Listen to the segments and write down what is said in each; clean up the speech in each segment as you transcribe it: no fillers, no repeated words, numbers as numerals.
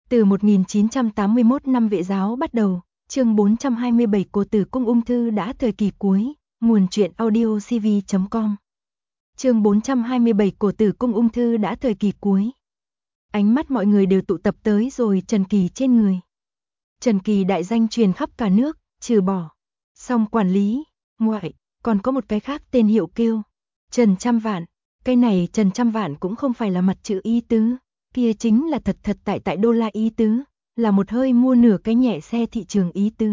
Từ 1981 năm Vệ giáo bắt đầu, chương 427 Cổ tử cung ung thư đã thời kỳ cuối, nguồn truyện audio cv.com. Chương 427 Cổ tử cung ung thư đã thời kỳ cuối. Ánh mắt mọi người đều tụ tập tới rồi Trần Kỳ trên người. Trần Kỳ đại danh truyền khắp cả nước, trừ bỏ Song quản lý ngoại, còn có một cái khác tên hiệu kêu Trần Trăm Vạn. Cái này Trần Trăm Vạn cũng không phải là mặt chữ ý tứ, kia chính là thật thật tại đô la ý tứ, là một hơi mua nửa cái nhẹ xe thị trường ý tứ.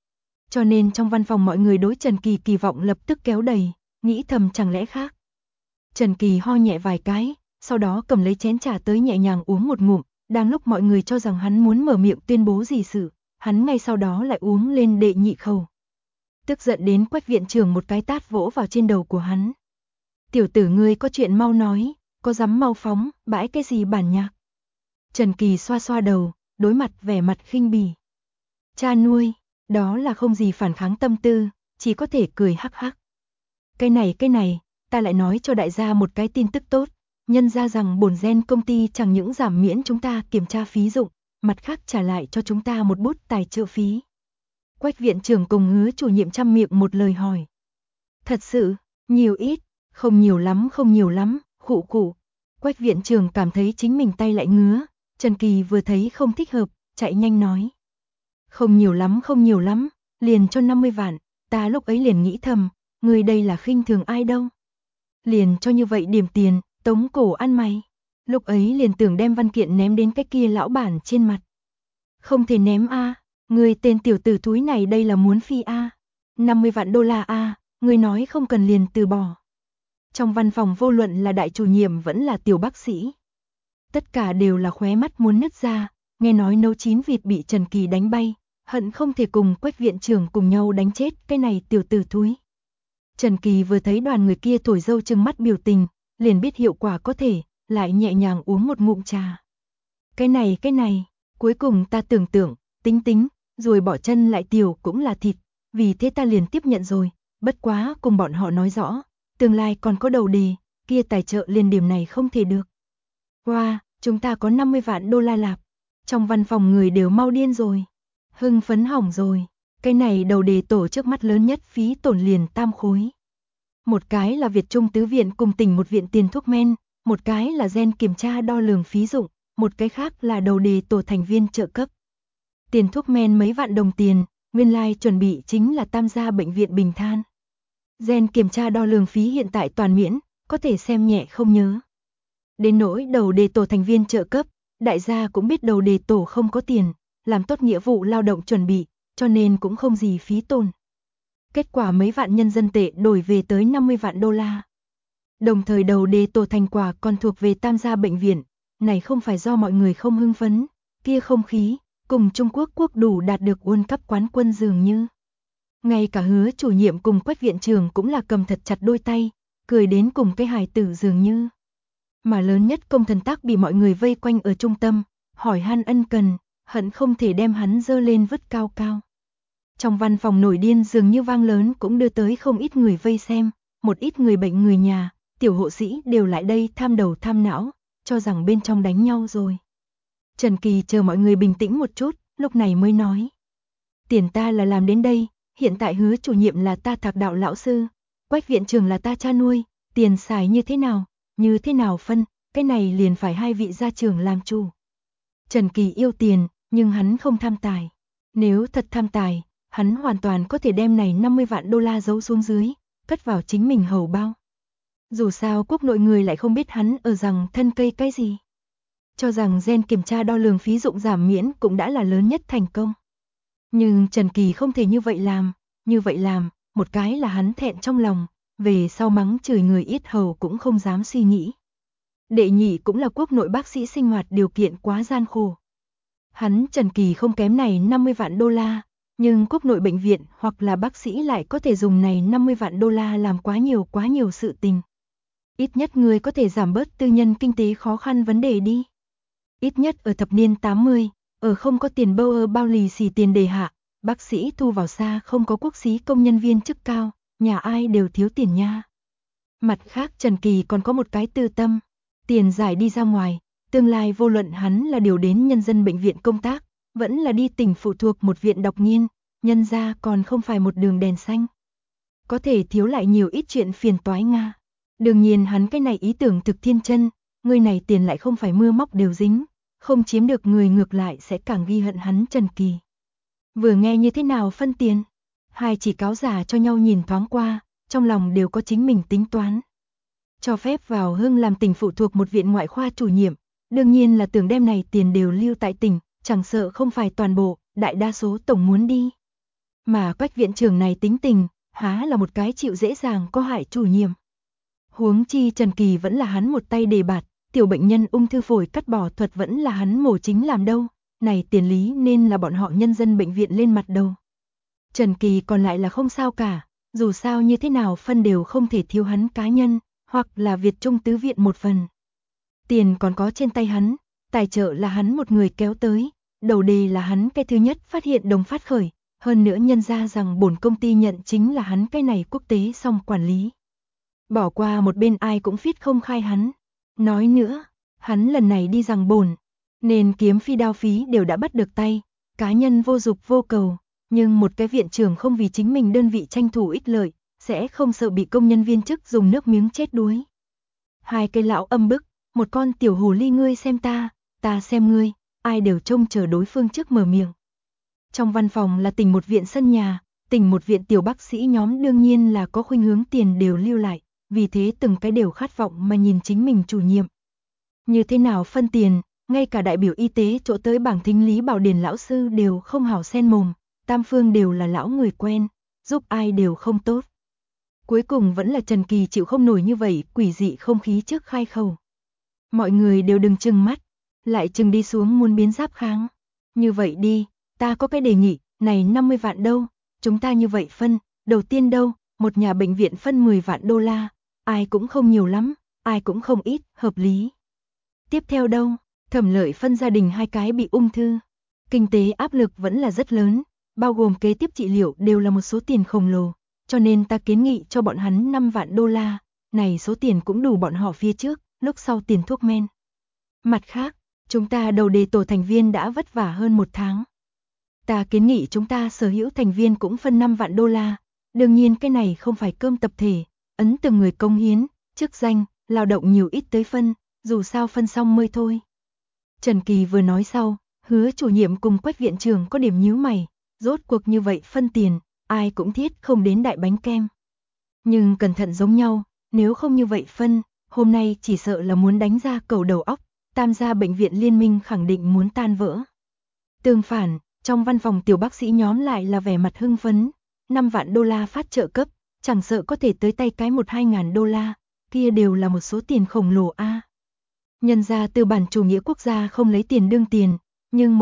Cho nên trong văn phòng mọi người đối Trần Kỳ kỳ vọng lập tức kéo đầy, nghĩ thầm chẳng lẽ khác. Trần Kỳ ho nhẹ vài cái, sau đó cầm lấy chén trà tới nhẹ nhàng uống một ngụm, đang lúc mọi người cho rằng hắn muốn mở miệng tuyên bố gì sự, hắn ngay sau đó lại uống lên đệ nhị khẩu. Tức giận đến Quách viện trưởng một cái tát vỗ vào trên đầu của hắn. Tiểu tử ngươi có chuyện mau nói, có dám mau phóng, bãi cái gì bản nhạc. Trần Kỳ xoa xoa đầu, đối mặt vẻ mặt khinh bỉ. Cha nuôi, đó là không gì phản kháng tâm tư, chỉ có thể cười hắc hắc. Cái này, ta lại nói cho đại gia một cái tin tức tốt, nhân ra rằng bổn gen công ty chẳng những giảm miễn chúng ta kiểm tra phí dụng, mặt khác trả lại cho chúng ta một bút tài trợ phí. Quách viện trưởng cùng Hứa chủ nhiệm chăm miệng một lời hỏi. Thật sự, nhiều ít, không nhiều lắm, khụ khụ. Quách viện trưởng cảm thấy chính mình tay lại ngứa, Trần Kỳ vừa thấy không thích hợp, chạy nhanh nói. Không nhiều lắm, liền cho 50 vạn, ta lúc ấy liền nghĩ thầm, người đây là khinh thường ai đâu. Liền cho như vậy điểm tiền, tống cổ ăn mày. Lúc ấy liền tưởng đem văn kiện ném đến cái kia lão bản trên mặt. Không thể ném a, người tên tiểu tử thúi này đây là muốn phi a. 50 vạn đô la a, người nói không cần liền từ bỏ. Trong văn phòng vô luận là đại chủ nhiệm vẫn là tiểu bác sĩ. Tất cả đều là khóe mắt muốn nứt ra, nghe nói nấu chín vịt bị Trần Kỳ đánh bay, hận không thể cùng Quách viện trưởng cùng nhau đánh chết cái này tiểu tử thúi. Trần Kỳ vừa thấy đoàn người kia thổi dâu trừng mắt biểu tình, liền biết hiệu quả có thể, lại nhẹ nhàng uống một ngụm trà. Cái này, cuối cùng ta tưởng, tính, rồi bỏ chân lại tiểu cũng là thịt, vì thế ta liền tiếp nhận rồi, bất quá cùng bọn họ nói rõ, tương lai còn có đầu đề, kia tài trợ liền điểm này không thể được. Wow, chúng ta có 50 vạn đô la lạp, trong văn phòng người đều mau điên rồi, hưng phấn hỏng rồi, cái này đầu đề tổ trước mắt lớn nhất phí tổn liền tam khối. Một cái là Việt Trung tứ viện cùng tỉnh một viện tiền thuốc men, một cái là gen kiểm tra đo lường phí dụng, một cái khác là đầu đề tổ thành viên trợ cấp. Tiền thuốc men mấy vạn đồng tiền, nguyên lai chuẩn bị chính là tam gia bệnh viện Bình Than. Gen kiểm tra đo lường phí hiện tại toàn miễn, có thể xem nhẹ không nhớ. Đến nỗi đầu đề tổ thành viên trợ cấp, đại gia cũng biết đầu đề tổ không có tiền, làm tốt nghĩa vụ lao động chuẩn bị, cho nên cũng không gì phí tổn. Kết quả mấy vạn nhân dân tệ đổi về tới 50 vạn đô la. Đồng thời đầu đề tổ thành quả còn thuộc về tam gia bệnh viện, này không phải do mọi người không hưng phấn, kia không khí, cùng Trung Quốc quốc đủ đạt được World Cup quán quân dường như. Ngay cả Hứa chủ nhiệm cùng Quách viện trưởng cũng là cầm thật chặt đôi tay, cười đến cùng cái hài tử dường như. Mà lớn nhất Công Thần Tác bị mọi người vây quanh ở trung tâm, hỏi han ân cần, hận không thể đem hắn dơ lên vứt cao cao. Trong văn phòng nổi điên dường như vang lớn cũng đưa tới không ít người vây xem, một ít người bệnh người nhà, tiểu hộ sĩ đều lại đây tham đầu tham não, cho rằng bên trong đánh nhau rồi. Trần Kỳ chờ mọi người bình tĩnh một chút, lúc này mới nói. Tiền ta là làm đến đây, hiện tại Hứa chủ nhiệm là ta thạc đạo lão sư, Quách viện trưởng là ta cha nuôi, tiền xài như thế nào phân, cái này liền phải hai vị gia trưởng làm chủ. Trần Kỳ yêu tiền, nhưng hắn không tham tài. Nếu thật tham tài, hắn hoàn toàn có thể đem này 50 vạn đô la giấu xuống dưới, cất vào chính mình hầu bao. Dù sao quốc nội người lại không biết hắn ở rằng thân cây cái gì. Cho rằng gen kiểm tra đo lường phí dụng giảm miễn cũng đã là lớn nhất thành công. Nhưng Trần Kỳ không thể như vậy làm, một cái là hắn thẹn trong lòng, về sau mắng chửi người ít hầu cũng không dám suy nghĩ. Đệ nhị cũng là quốc nội bác sĩ sinh hoạt điều kiện quá gian khổ. Hắn Trần Kỳ không kém này 50 vạn đô la, nhưng quốc nội bệnh viện hoặc là bác sĩ lại có thể dùng này 50 vạn đô la làm quá nhiều sự tình. Ít nhất người có thể giảm bớt tư nhân kinh tế khó khăn vấn đề đi. Ít nhất ở thập niên 80, ở không có tiền bao lì xì tiền đề hạ, bác sĩ thu vào xa không có quốc xí công nhân viên chức cao, nhà ai đều thiếu tiền nha. Mặt khác Trần Kỳ còn có một cái tư tâm, tiền giải đi ra ngoài, Tương lai vô luận hắn là điều đến nhân dân bệnh viện công tác, vẫn là đi tỉnh phụ thuộc một viện đọc nghiên, nhân ra còn không phải một đường đèn xanh. Có thể thiếu lại nhiều ít chuyện phiền toái Nga. Đương nhiên hắn cái này ý tưởng thực thiên chân, người này tiền lại không phải mưa móc đều dính, không chiếm được người ngược lại sẽ càng ghi hận hắn Trần Kỳ. Vừa nghe như thế nào phân tiền, hai chỉ cáo giả cho nhau nhìn thoáng qua, trong lòng đều có chính mình tính toán. Cho phép vào Hưng làm tỉnh phụ thuộc một viện ngoại khoa chủ nhiệm, đương nhiên là tưởng đem này tiền đều lưu tại tỉnh, chẳng sợ không phải toàn bộ, đại đa số tổng muốn đi. Mà Quách viện trưởng này tính tình, há là một cái chịu dễ dàng có hại chủ nhiệm. Huống chi Trần Kỳ vẫn là hắn một tay đề bạt, tiểu bệnh nhân ung thư phổi cắt bỏ thuật vẫn là hắn mổ chính làm đâu, này tiền lý nên là bọn họ nhân dân bệnh viện lên mặt đâu. Trần Kỳ còn lại là không sao cả, dù sao như thế nào phân đều không thể thiếu hắn cá nhân, hoặc là Việt Trung tứ viện một phần. Tiền còn có trên tay hắn, tài trợ là hắn một người kéo tới, đầu đề là hắn cái thứ nhất phát hiện đồng phát khởi, hơn nữa nhân ra rằng bổn công ty nhận chính là hắn cái này quốc tế song quản lý. Bỏ qua một bên ai cũng viết không khai hắn. Nói nữa, hắn lần này đi rằng bổn, nên kiếm phi đao phí đều đã bắt được tay, cá nhân vô dục vô cầu, nhưng một cái viện trưởng không vì chính mình đơn vị tranh thủ ích lợi, sẽ không sợ bị công nhân viên chức dùng nước miếng chết đuối. Hai cây lão âm bức, một con tiểu hồ ly ngươi xem ta xem ngươi, ai đều trông chờ đối phương trước mở miệng. Trong văn phòng là tỉnh một viện sân nhà, tỉnh một viện tiểu bác sĩ nhóm đương nhiên là có khuynh hướng tiền đều lưu lại, vì thế từng cái đều khát vọng mà nhìn chính mình chủ nhiệm. Như thế nào phân tiền, ngay cả đại biểu y tế chỗ tới bảng thính Lý Bảo Điền lão sư đều không hảo xen mồm, tam phương đều là lão người quen, giúp ai đều không tốt. Cuối cùng vẫn là Trần Kỳ chịu không nổi như vậy, quỷ dị không khí trước khai khẩu. Mọi người đều đừng trừng mắt, lại trừng đi xuống muốn biến giáp kháng. Như vậy đi, ta có cái đề nghị, này 50 vạn đâu, chúng ta như vậy phân, đầu tiên đâu, một nhà bệnh viện phân 10 vạn đô la, ai cũng không nhiều lắm, ai cũng không ít, hợp lý. Tiếp theo đâu, Thẩm Lợi phân gia đình hai cái bị ung thư, kinh tế áp lực vẫn là rất lớn, bao gồm kế tiếp trị liệu đều là một số tiền khổng lồ, cho nên ta kiến nghị cho bọn hắn 5 vạn đô la, này số tiền cũng đủ bọn họ phía trước, lúc sau tiền thuốc men. Mặt khác, chúng ta đầu đề tổ thành viên đã vất vả hơn 1 tháng. Ta kiến nghị chúng ta sở hữu thành viên cũng phân 5 vạn đô la, đương nhiên cái này không phải cơm tập thể, ấn từng người công hiến, chức danh, lao động nhiều ít tới phân, dù sao phân xong mới thôi. Trần Kỳ vừa nói sau, Hứa chủ nhiệm cùng Quách viện trưởng có điểm nhíu mày, rốt cuộc như vậy phân tiền, ai cũng thiết không đến đại bánh kem. Nhưng cẩn thận giống nhau, nếu không như vậy phân, hôm nay chỉ sợ là muốn đánh ra cầu đầu óc, tam gia bệnh viện liên minh khẳng định muốn tan vỡ. Tương phản, trong văn phòng tiểu bác sĩ nhóm lại là vẻ mặt hưng phấn, 5 vạn đô la phát trợ cấp, chẳng sợ có thể tới tay cái 1-2 ngàn đô la, kia đều là một số tiền khổng lồ a. Nhân ra tư bản chủ nghĩa quốc gia không lấy tiền đương tiền, nhưng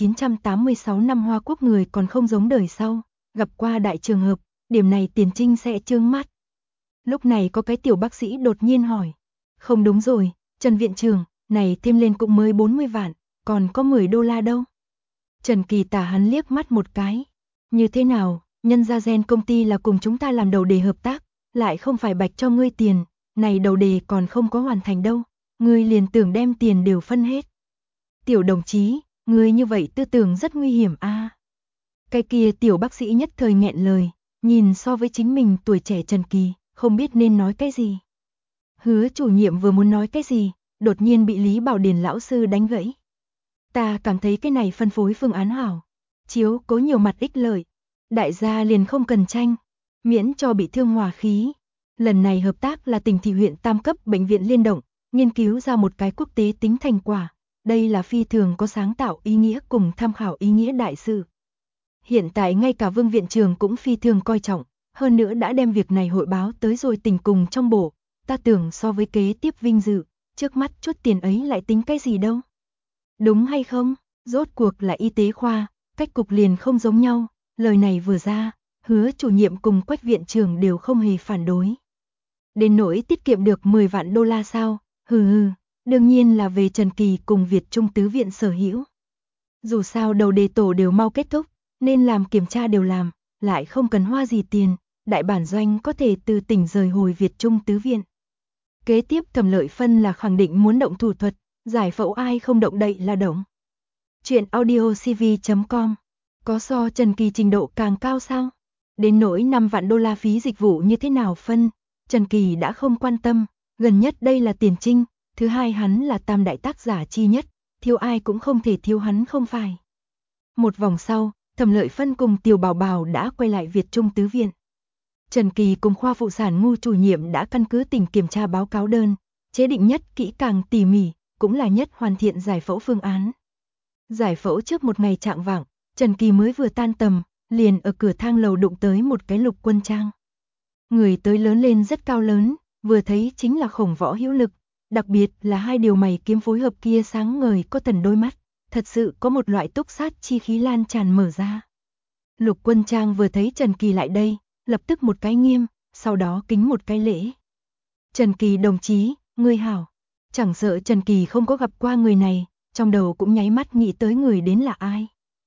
1986 năm Hoa Quốc người còn không giống đời sau, gặp qua đại trường hợp, điểm này tiền trinh sẽ trương mắt. Lúc này có cái tiểu bác sĩ đột nhiên hỏi, không đúng rồi, Trần viện trưởng, này thêm lên cũng mới 40 vạn, còn có 10 đô la đâu. Trần Kỳ tả hắn liếc mắt một cái, như thế nào, nhân gia gen công ty là cùng chúng ta làm đầu đề hợp tác, lại không phải bạch cho ngươi tiền, này đầu đề còn không có hoàn thành đâu, ngươi liền tưởng đem tiền đều phân hết. Tiểu đồng chí, ngươi như vậy tư tưởng rất nguy hiểm a. Cái kia tiểu bác sĩ nhất thời nghẹn lời, nhìn so với chính mình tuổi trẻ Trần Kỳ, không biết nên nói cái gì. Hứa chủ nhiệm vừa muốn nói cái gì, đột nhiên bị Lý Bảo Điền lão sư đánh gãy. Ta cảm thấy cái này phân phối phương án hảo, chiếu cố nhiều mặt ích lợi, đại gia liền không cần tranh, miễn cho bị thương hòa khí. Lần này hợp tác là tỉnh thị huyện tam cấp bệnh viện liên động, nghiên cứu ra một cái quốc tế tính thành quả, đây là phi thường có sáng tạo ý nghĩa cùng tham khảo ý nghĩa đại sự. Hiện tại ngay cả Vương viện trưởng cũng phi thường coi trọng, hơn nữa đã đem việc này hội báo tới rồi tỉnh cùng trong bộ, ta tưởng so với kế tiếp vinh dự, trước mắt chút tiền ấy lại tính cái gì đâu. Đúng hay không, rốt cuộc là y tế khoa, cách cục liền không giống nhau, lời này vừa ra, Hứa chủ nhiệm cùng Quách viện trưởng đều không hề phản đối. Đến nỗi tiết kiệm được 10 vạn đô la sao, đương nhiên là về Trần Kỳ cùng Việt Trung tứ viện sở hữu. Dù sao đầu đề tổ đều mau kết thúc, nên làm kiểm tra đều làm, lại không cần hoa gì tiền, đại bản doanh có thể từ tỉnh rời hồi Việt Trung tứ viện. Kế tiếp Thẩm Lợi phân là khẳng định muốn động thủ thuật, Giải phẫu ai không động đậy là động. Chuyện audiocv.com. Có so Trần Kỳ trình độ càng cao sao? Đến nỗi 5 vạn đô la phí dịch vụ như thế nào phân, Trần Kỳ đã không quan tâm, gần nhất đây là tiền trinh, thứ hai hắn là tam đại tác giả chi nhất, thiếu ai cũng không thể thiếu hắn không phải. Một vòng sau, Thẩm Lợi Phân cùng Tiểu Bảo Bảo đã quay lại Việt Trung Tứ Viện. Trần Kỳ cùng khoa phụ sản Ngu chủ nhiệm đã căn cứ tỉnh kiểm tra báo cáo đơn, chế định nhất kỹ càng tỉ mỉ, cũng là nhất hoàn thiện giải phẫu phương án. Giải phẫu trước một ngày chạng vạng, Trần Kỳ mới vừa tan tầm, liền ở cửa thang lầu đụng tới một cái Lục Quân Trang. Người tới lớn lên rất cao lớn, vừa thấy chính là Khổng Võ hữu lực, đặc biệt là hai điều mày kiếm phối hợp kia sáng ngời có thần đôi mắt, thật sự có một loại túc sát chi khí lan tràn mở ra. Lục Quân Trang vừa thấy Trần Kỳ lại đây, lập tức một cái nghiêm, sau đó kính một cái lễ. Trần Kỳ đồng chí, ngươi hảo. Chẳng sợ Trần Kỳ không có gặp qua người này, trong đầu cũng nháy mắt nghĩ tới người đến là ai.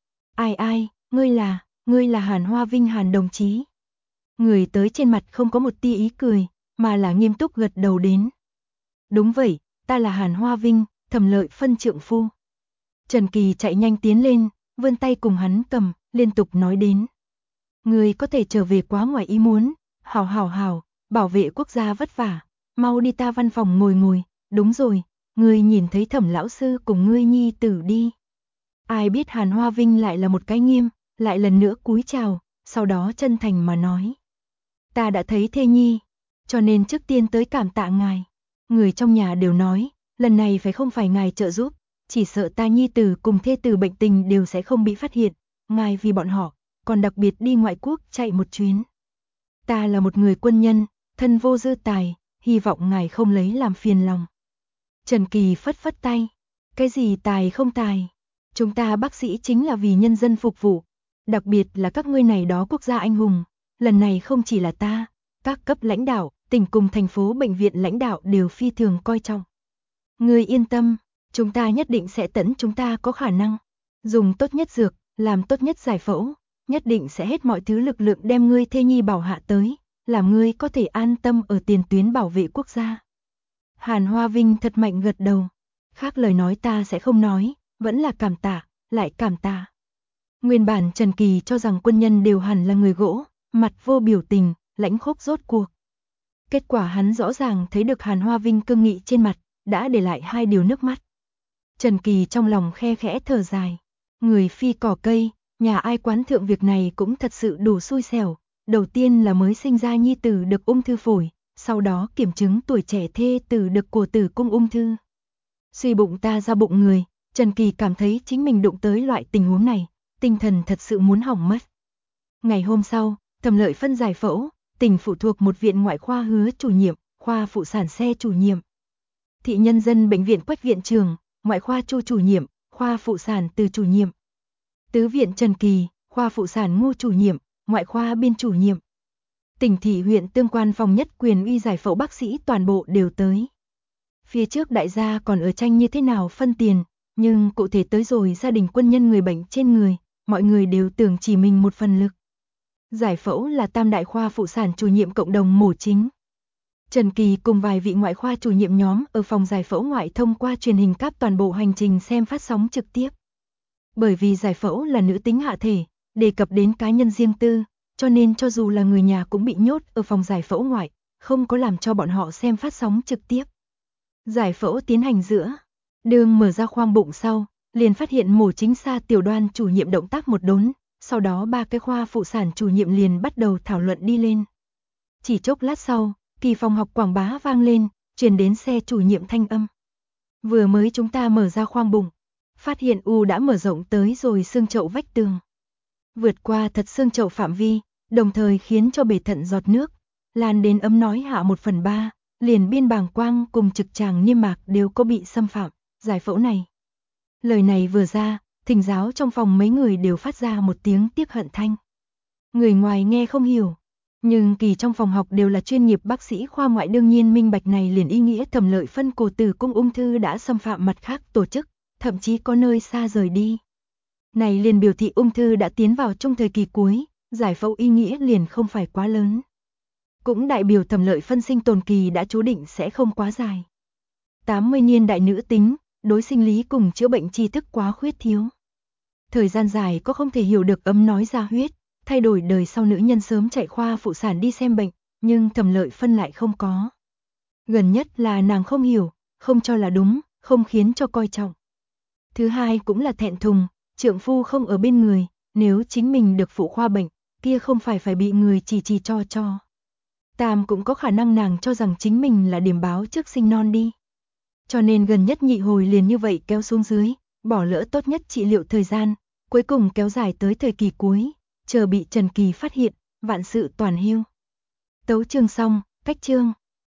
Ai, ngươi là Hàn Hoa Vinh Hàn đồng chí. Người tới trên mặt không có một tia ý cười, mà là nghiêm túc gật đầu đến. Đúng vậy, ta là Hàn Hoa Vinh, Thẩm Lợi Phân trượng phu. Trần Kỳ chạy nhanh tiến lên, vươn tay cùng hắn cầm, liên tục nói đến. Ngươi có thể trở về quá ngoài ý muốn, hảo, bảo vệ quốc gia vất vả, mau đi ta văn phòng ngồi, đúng rồi, ngươi nhìn thấy Thẩm lão sư cùng ngươi nhi tử đi. Ai biết Hàn Hoa Vinh lại là một cái nghiêm, lại lần nữa cúi chào, sau đó chân thành mà nói. Ta đã thấy thê nhi, cho nên trước tiên tới cảm tạ ngài. Người trong nhà đều nói, lần này phải không phải ngài trợ giúp, chỉ sợ ta nhi tử cùng thê tử bệnh tình đều sẽ không bị phát hiện, ngài vì bọn họ, còn đặc biệt đi ngoại quốc chạy một chuyến. Ta là một người quân nhân, thân vô dư tài, hy vọng ngài không lấy làm phiền lòng. Trần Kỳ phất phất tay, cái gì tài không tài, chúng ta bác sĩ chính là vì nhân dân phục vụ, đặc biệt là các ngươi này đó quốc gia anh hùng, lần này không chỉ là ta, các cấp lãnh đạo, tỉnh cùng thành phố bệnh viện lãnh đạo đều phi thường coi trọng. Ngươi yên tâm, chúng ta nhất định sẽ tận chúng ta có khả năng, dùng tốt nhất dược, làm tốt nhất giải phẫu, nhất định sẽ hết mọi thứ lực lượng đem ngươi thê nhi bảo hạ tới, làm ngươi có thể an tâm ở tiền tuyến bảo vệ quốc gia. Hàn Hoa Vinh thật mạnh gật đầu, khác lời nói ta sẽ không nói, vẫn là cảm tạ, lại cảm tạ. Nguyên bản Trần Kỳ cho rằng quân nhân đều hẳn là người gỗ, mặt vô biểu tình, lãnh khốc rốt cuộc. Kết quả hắn rõ ràng thấy được Hàn Hoa Vinh cương nghị trên mặt, đã để lại hai điều nước mắt. Trần Kỳ trong lòng khe khẽ thở dài, người phi cỏ cây, nhà ai quán thượng việc này cũng thật sự đủ xui xẻo, đầu tiên là mới sinh ra nhi tử được ung thư phổi, sau đó kiểm chứng tuổi trẻ thê tử được cổ tử cung ung thư. Suy bụng ta ra bụng người, Trần Kỳ cảm thấy chính mình đụng tới loại tình huống này, tinh thần thật sự muốn hỏng mất. Ngày hôm sau, Thẩm Lợi Phân giải phẫu, tỉnh phụ thuộc một viện ngoại khoa Hứa chủ nhiệm, khoa phụ sản Xe chủ nhiệm. Thị Nhân dân bệnh viện Quách viện trưởng, ngoại khoa Chu chủ nhiệm, khoa phụ sản Từ chủ nhiệm. Tứ viện Trần Kỳ, khoa phụ sản Ngu chủ nhiệm, ngoại khoa Biên chủ nhiệm. Tỉnh thị huyện tương quan phòng nhất quyền uy giải phẫu bác sĩ toàn bộ đều tới. Phía trước đại gia còn ở tranh như thế nào phân tiền, nhưng cụ thể tới rồi gia đình quân nhân người bệnh trên người, mọi người đều tưởng chỉ mình một phần lực. Giải phẫu là tam đại khoa phụ sản chủ nhiệm cộng đồng mổ chính. Trần Kỳ cùng vài vị ngoại khoa chủ nhiệm nhóm ở phòng giải phẫu ngoại thông qua truyền hình cáp toàn bộ hành trình xem phát sóng trực tiếp. Bởi vì giải phẫu là nữ tính hạ thể, đề cập đến cá nhân riêng tư, cho nên cho dù là người nhà cũng bị nhốt ở phòng giải phẫu ngoại, không có làm cho bọn họ xem phát sóng trực tiếp. Giải phẫu tiến hành giữa đường mở ra khoang bụng sau, liền phát hiện mổ chính xa tiểu đoan chủ nhiệm động tác một đốn, sau đó ba cái khoa phụ sản chủ nhiệm liền bắt đầu thảo luận đi lên. Chỉ chốc lát sau, kỳ phòng học quảng bá vang lên, truyền đến Xe chủ nhiệm thanh âm. Vừa mới chúng ta mở ra khoang bụng, phát hiện u đã mở rộng tới rồi xương chậu vách tường. Vượt qua thật xương chậu phạm vi, đồng thời khiến cho bể thận giọt nước, lan đến ấm nói hạ 1/3, liền biên bàng quang cùng trực tràng niêm mạc đều có bị xâm phạm, giải phẫu này. Lời này vừa ra, thỉnh giáo trong phòng mấy người đều phát ra một tiếng tiếc hận thanh. Người ngoài nghe không hiểu, nhưng kỳ trong phòng học đều là chuyên nghiệp bác sĩ khoa ngoại đương nhiên minh bạch này liền ý nghĩa Thẩm Lợi Phân cổ tử cung ung thư đã xâm phạm mặt khác tổ chức, thậm chí có nơi xa rời đi. Này liền biểu thị ung thư đã tiến vào trong thời kỳ cuối, giải phẫu ý nghĩa liền không phải quá lớn. Cũng đại biểu Thẩm Lợi Phân sinh tồn kỳ đã chú định sẽ không quá dài. 80 niên đại nữ tính, đối sinh lý cùng chữa bệnh tri thức quá khuyết thiếu. Thời gian dài có không thể hiểu được ấm nói ra huyết, thay đổi đời sau nữ nhân sớm chạy khoa phụ sản đi xem bệnh, nhưng Thẩm Lợi Phân lại không có. Gần nhất là nàng không hiểu, không cho là đúng, không khiến cho coi trọng. Thứ hai cũng là thẹn thùng, trượng phu không ở bên người, nếu chính mình được phụ khoa bệnh, kia không phải bị người chỉ cho. Tam cũng có khả năng nàng cho rằng chính mình là điểm báo trước sinh non đi. Cho nên gần nhất nhị hồi liền như vậy kéo xuống dưới, bỏ lỡ tốt nhất trị liệu thời gian, cuối cùng kéo dài tới thời kỳ cuối, chờ bị Trần Kỳ phát hiện, vạn sự toàn hưu. Tấu chương xong, cách chương.